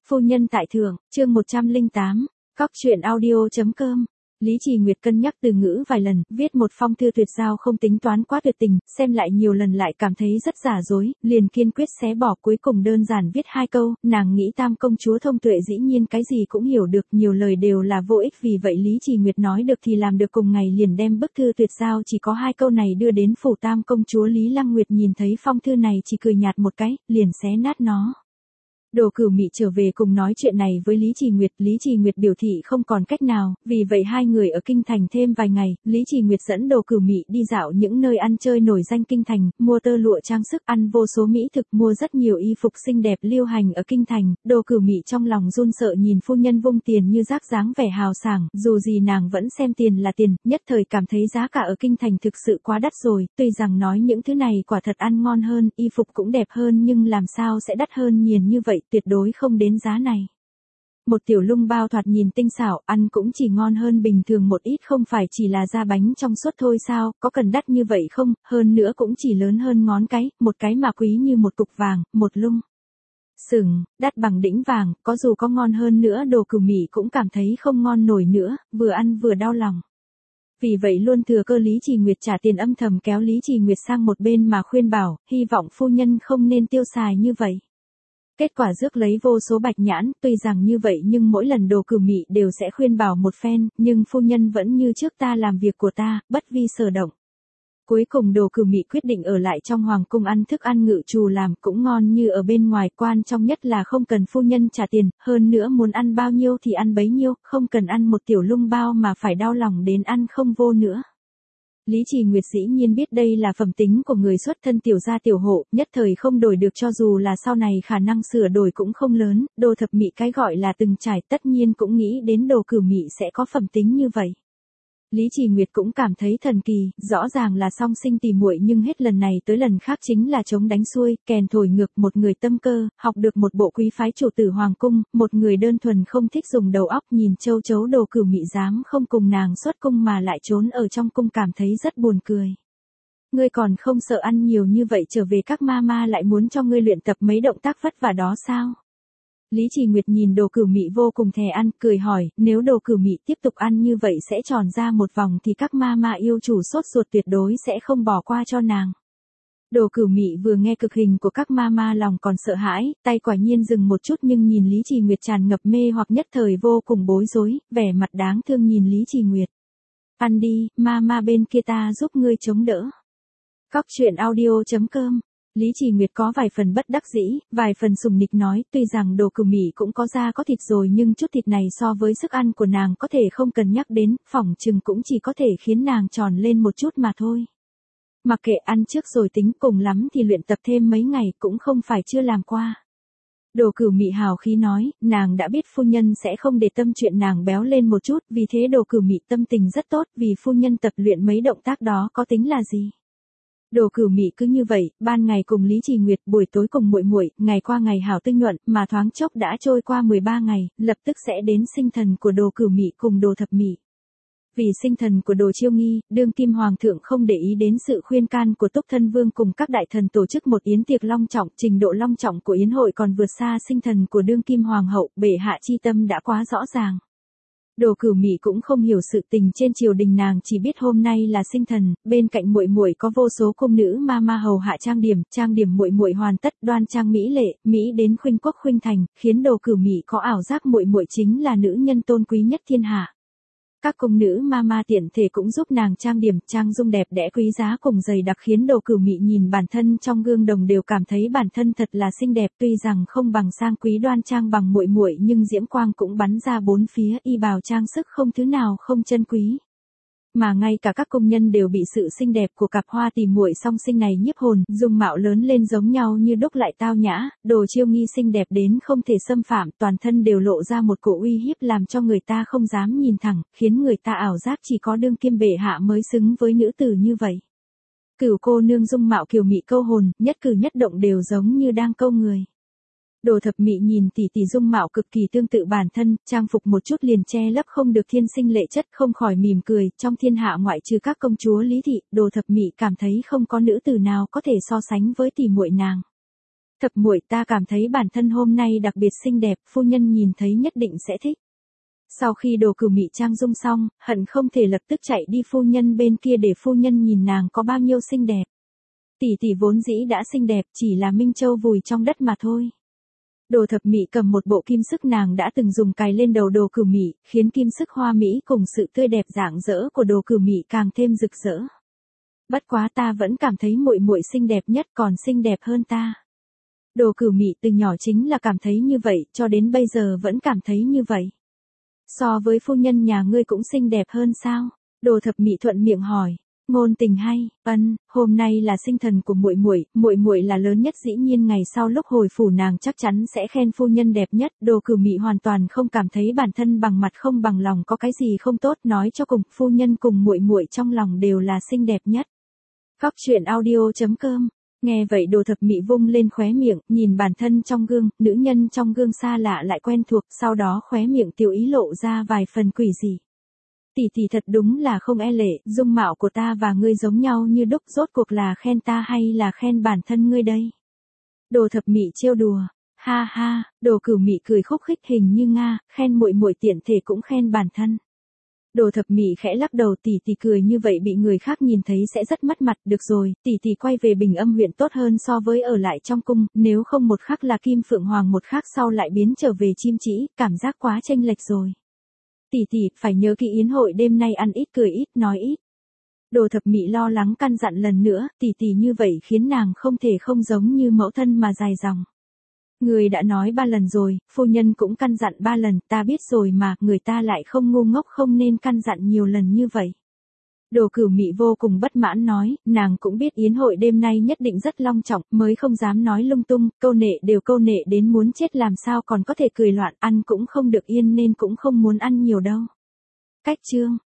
Phu nhân tại thượng, chương 108, Cóc truyện audio.com. Lý Trì Nguyệt cân nhắc từ ngữ vài lần, viết một phong thư tuyệt giao không tính toán quá tuyệt tình, xem lại nhiều lần lại cảm thấy rất giả dối, liền kiên quyết xé bỏ, cuối cùng đơn giản viết 2 câu, nàng nghĩ Tam công chúa thông tuệ dĩ nhiên cái gì cũng hiểu được, nhiều lời đều là vô ích, vì vậy Lý Trì Nguyệt nói được thì làm được, cùng ngày liền đem bức thư tuyệt giao chỉ có 2 câu này đưa đến phủ Tam công chúa. Lý Lăng Nguyệt nhìn thấy phong thư này chỉ cười nhạt một cái, liền xé nát nó. Đồ Cửu Mị trở về cùng nói chuyện này với Lý Trì Nguyệt biểu thị không còn cách nào, vì vậy hai người ở kinh thành thêm vài ngày, Lý Trì Nguyệt dẫn Đồ Cửu Mị đi dạo những nơi ăn chơi nổi danh kinh thành, mua tơ lụa trang sức, ăn vô số mỹ thực, mua rất nhiều y phục xinh đẹp lưu hành ở kinh thành. Đồ Cửu Mị trong lòng run sợ nhìn phu nhân vung tiền như rác, dáng vẻ hào sảng, dù gì nàng vẫn xem tiền là tiền, nhất thời cảm thấy giá cả ở kinh thành thực sự quá đắt rồi, tuy rằng nói những thứ này quả thật ăn ngon hơn, y phục cũng đẹp hơn, nhưng làm sao sẽ đắt hơn nhiều như vậy, tuyệt đối không đến giá này. Một tiểu lung bao thoạt nhìn tinh xảo, ăn cũng chỉ ngon hơn bình thường một ít, không phải chỉ là da bánh trong suốt thôi sao, có cần đắt như vậy không, hơn nữa cũng chỉ lớn hơn ngón cái, một cái mà quý như một cục vàng, một lung sừng, đắt bằng đĩnh vàng, có dù có ngon hơn nữa Đồ Cửu Mị cũng cảm thấy không ngon nổi nữa, vừa ăn vừa đau lòng. Vì vậy luôn thừa cơ Lý Trì Nguyệt trả tiền, âm thầm kéo Lý Trì Nguyệt sang một bên mà khuyên bảo, hy vọng phu nhân không nên tiêu xài như vậy. Kết quả rước lấy vô số bạch nhãn, tuy rằng như vậy nhưng mỗi lần Đồ Cửu Mị đều sẽ khuyên bảo một phen, nhưng phu nhân vẫn như trước, ta làm việc của ta, bất vi sở động. Cuối cùng Đồ Cửu Mị quyết định ở lại trong hoàng cung ăn thức ăn ngự trù làm cũng ngon như ở bên ngoài, quan trọng nhất là không cần phu nhân trả tiền, hơn nữa muốn ăn bao nhiêu thì ăn bấy nhiêu, không cần ăn một tiểu lung bao mà phải đau lòng đến ăn không vô nữa. Lý Trì Nguyệt dĩ nhiên biết đây là phẩm tính của người xuất thân tiểu gia tiểu hộ, nhất thời không đổi được, cho dù là sau này khả năng sửa đổi cũng không lớn. Đồ Thập Mị cái gọi là từng trải tất nhiên cũng nghĩ đến Đồ Cửu Mị sẽ có phẩm tính như vậy. Lý Trì Nguyệt cũng cảm thấy thần kỳ, rõ ràng là song sinh tỉ muội nhưng hết lần này tới lần khác chính là chống đánh xuôi, kèn thổi ngược, một người tâm cơ, học được một bộ quý phái chủ tử hoàng cung, một người đơn thuần không thích dùng đầu óc, nhìn châu chấu. Đồ Cửu Mị dám không cùng nàng xuất cung mà lại trốn ở trong cung, cảm thấy rất buồn cười. Ngươi còn không sợ ăn nhiều như vậy trở về các ma lại muốn cho ngươi luyện tập mấy động tác vất vả đó sao? Lý Trì Nguyệt nhìn Đồ Cửu Mị vô cùng thèm ăn, cười hỏi, nếu Đồ Cửu Mị tiếp tục ăn như vậy sẽ tròn ra một vòng thì các ma yêu chủ sốt ruột tuyệt đối sẽ không bỏ qua cho nàng. Đồ Cửu Mị vừa nghe cực hình của các ma lòng còn sợ hãi, tay quả nhiên dừng một chút, nhưng nhìn Lý Trì Nguyệt tràn ngập mê hoặc, nhất thời vô cùng bối rối, vẻ mặt đáng thương nhìn Lý Trì Nguyệt. Ăn đi, ma bên kia ta giúp ngươi chống đỡ. Cóc truyện audio.com. Lý Trì Nguyệt có vài phần bất đắc dĩ, vài phần sùng nịch nói, tuy rằng Đồ Cửu Mị cũng có da có thịt rồi nhưng chút thịt này so với sức ăn của nàng có thể không cần nhắc đến, phỏng chừng cũng chỉ có thể khiến nàng tròn lên một chút mà thôi. Mặc kệ, ăn trước rồi tính, cùng lắm thì luyện tập thêm mấy ngày, cũng không phải chưa làm qua. Đồ Cửu Mị hào khí nói, nàng đã biết phu nhân sẽ không để tâm chuyện nàng béo lên một chút, vì thế Đồ Cửu Mị tâm tình rất tốt, vì phu nhân tập luyện mấy động tác đó có tính là gì. Đồ Cửu Mị cứ như vậy, ban ngày cùng Lý Trì Nguyệt, buổi tối cùng muội, ngày qua ngày hảo tinh nhuận, mà thoáng chốc đã trôi qua 13 ngày, lập tức sẽ đến sinh thần của Đồ Cửu Mị cùng Đồ Thập Mị. Vì sinh thần của Đồ Chiêu Nghi, đương kim hoàng thượng không để ý đến sự khuyên can của Túc Thân Vương cùng các đại thần tổ chức một yến tiệc long trọng, trình độ long trọng của yến hội còn vượt xa sinh thần của đương kim hoàng hậu, bệ hạ chi tâm đã quá rõ ràng. Đồ Cửu Mị cũng không hiểu sự tình trên triều đình, nàng chỉ biết hôm nay là sinh thần, bên cạnh muội có vô số cung nữ ma hầu hạ trang điểm muội hoàn tất, đoan trang mỹ lệ, mỹ đến khuynh quốc khuynh thành, khiến Đồ Cửu Mị có ảo giác muội chính là nữ nhân tôn quý nhất thiên hạ. Các cung nữ ma tiện thể cũng giúp nàng trang điểm, trang dung đẹp đẽ quý giá cùng dày đặc, khiến Đồ Cửu Mị nhìn bản thân trong gương đồng đều cảm thấy bản thân thật là xinh đẹp, tuy rằng không bằng sang quý đoan trang bằng muội nhưng diễm quang cũng bắn ra bốn phía, y bào trang sức không thứ nào không chân quý. Mà ngay cả các công nhân đều bị sự xinh đẹp của cặp hoa tỉ muội song sinh này nhiếp hồn, dung mạo lớn lên giống nhau như đúc lại tao nhã, Đồ Chiêu Nghi xinh đẹp đến không thể xâm phạm, toàn thân đều lộ ra một cổ uy hiếp làm cho người ta không dám nhìn thẳng, khiến người ta ảo giác chỉ có đương kim bệ hạ mới xứng với nữ tử như vậy. Cửu cô nương dung mạo kiều mị câu hồn, nhất cử nhất động đều giống như đang câu người. Đồ Thập Mị nhìn tỷ dung mạo cực kỳ tương tự bản thân, trang phục một chút liền che lấp không được thiên sinh lệ chất, không khỏi mỉm cười, trong thiên hạ ngoại trừ các công chúa Lý thị, Đồ Thập Mị cảm thấy không có nữ tử nào có thể so sánh với tỷ muội nàng. Thập muội, ta cảm thấy bản thân hôm nay đặc biệt xinh đẹp, phu nhân nhìn thấy nhất định sẽ thích. Sau khi Đồ Cửu Mị trang dung xong, hận không thể lập tức chạy đi phu nhân bên kia để phu nhân nhìn nàng có bao nhiêu xinh đẹp. Tỷ tỷ vốn dĩ đã xinh đẹp, chỉ là Minh Châu vùi trong đất mà thôi. Đồ Thập Mị cầm một bộ kim sức nàng đã từng dùng cài lên đầu Đồ Cửu Mị, khiến kim sức hoa mỹ cùng sự tươi đẹp rạng rỡ của Đồ Cửu Mị càng thêm rực rỡ. Bất quá ta vẫn cảm thấy muội muội xinh đẹp nhất, còn xinh đẹp hơn ta. Đồ Cửu Mị từ nhỏ chính là cảm thấy như vậy, cho đến bây giờ vẫn cảm thấy như vậy. So với phu nhân nhà ngươi cũng xinh đẹp hơn sao? Đồ Thập Mị thuận miệng hỏi. Ngôn tình hay, hôm nay là sinh thần của muội muội là lớn nhất, dĩ nhiên ngày sau lúc hồi phủ nàng chắc chắn sẽ khen phu nhân đẹp nhất. Đồ Cửu Mị hoàn toàn không cảm thấy bản thân bằng mặt không bằng lòng có cái gì không tốt, nói cho cùng, phu nhân cùng muội muội trong lòng đều là xinh đẹp nhất. Góc truyện audio.com. Nghe vậy Đồ Thập Mị vung lên khóe miệng, nhìn bản thân trong gương, nữ nhân trong gương xa lạ lại quen thuộc, sau đó khóe miệng tiểu ý lộ ra vài phần quỷ dị. Tỷ tỷ thật đúng là không e lệ, dung mạo của ta và ngươi giống nhau như đúc, rốt cuộc là khen ta hay là khen bản thân ngươi đây? Đồ Thập Mị trêu đùa. Ha ha, Đồ Cửu Mị cười khúc khích, hình như Nga, khen muội muội tiện thể cũng khen bản thân. Đồ Thập Mị khẽ lắc đầu, tỷ tỷ cười như vậy bị người khác nhìn thấy sẽ rất mất mặt, được rồi, tỷ tỷ quay về Bình Âm huyện tốt hơn so với ở lại trong cung, nếu không một khắc là Kim Phượng Hoàng, một khắc sau lại biến trở về chim chỉ, cảm giác quá chênh lệch rồi. Tỷ tỷ, phải nhớ kỹ yến hội đêm nay ăn ít cười ít nói ít. Đồ Thập Mị lo lắng căn dặn lần nữa, tỷ tỷ như vậy khiến nàng không thể không giống như mẫu thân mà dài dòng. Người đã nói 3 lần rồi, phu nhân cũng căn dặn 3 lần, ta biết rồi mà, người ta lại không ngu ngốc, không nên căn dặn nhiều lần như vậy. Đồ Cửu Mị vô cùng bất mãn nói, nàng cũng biết yến hội đêm nay nhất định rất long trọng, mới không dám nói lung tung, câu nệ đến muốn chết, làm sao còn có thể cười loạn, ăn cũng không được yên nên cũng không muốn ăn nhiều đâu. Cách chương